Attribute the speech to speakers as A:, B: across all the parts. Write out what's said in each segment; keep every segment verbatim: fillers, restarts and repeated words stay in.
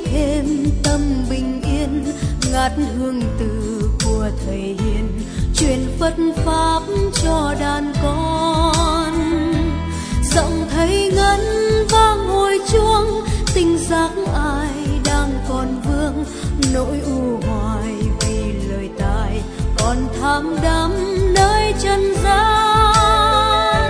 A: thêm tâm bình yên, ngát hương từ của thầy hiền, truyền Phật pháp cho đàn con. Giọng thầy ngân vang hồi chuông, tình giác ai đang còn vương, nỗi u hoài vì lời tài còn tham đắm nơi trần gian.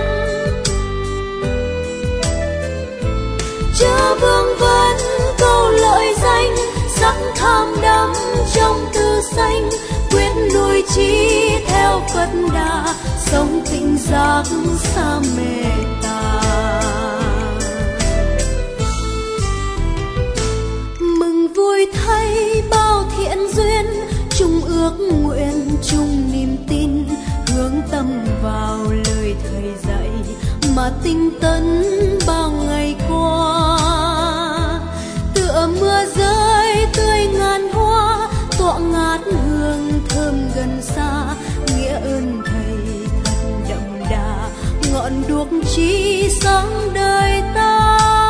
A: Chớ vương vấn câu lợi danh, sắc tham đắm trong tư xanh, quyết nuôi trí theo Phật đà, sống tinh giác xa mê tà. Mừng vui thay bao thiện duyên, chung ước nguyện chung niềm tin, hướng tâm vào lời thầy dạy mà tinh tấn bao ngày qua. Tựa mưa rơi tươi ngàn hoa, tọa ngát hương thơm gần xa, nghĩa ơn thầy thật đậm đà, ngọn đuốc trí sáng đời ta.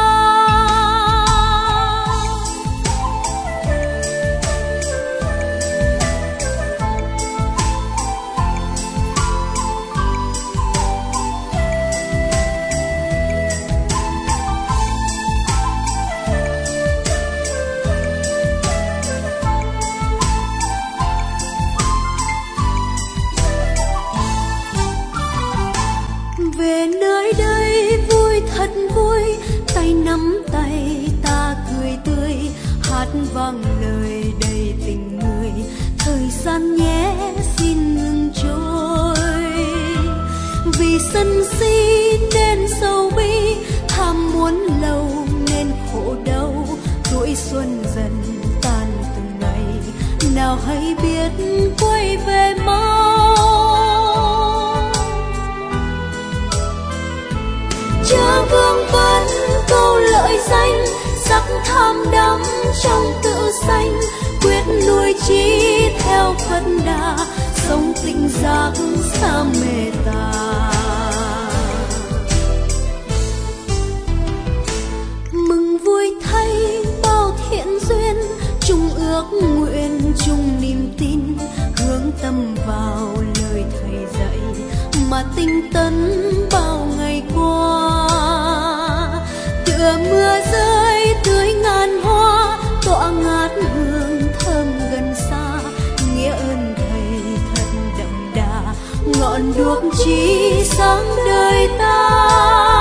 A: Về nơi đây vui thật vui, tay nắm tay ta cười tươi, hát vang lời đầy tình người, thời gian nhé xin ngừng trôi. Vì sân si nên sầu bi, tham muốn lâu nên khổ đau, tuổi xuân dần tan từng ngày, nào hay biết quay về mau. Chớ vương vấn câu lợi danh, sắc tham đắm trong tự sanh, quyết nuôi trí theo Phật đà, sống tinh giác xa mê tà. Mừng vui thay bao thiện duyên, chung ước nguyện chung niềm tin, hướng tâm vào lời thầy dạy mà tinh tấn bao ngày qua. Tựa mưa rơi tưới ngàn hoa, tọa ngát hương thơm gần xa, nghĩa ơn thầy thật đậm đà, ngọn đuốc trí sáng đời ta.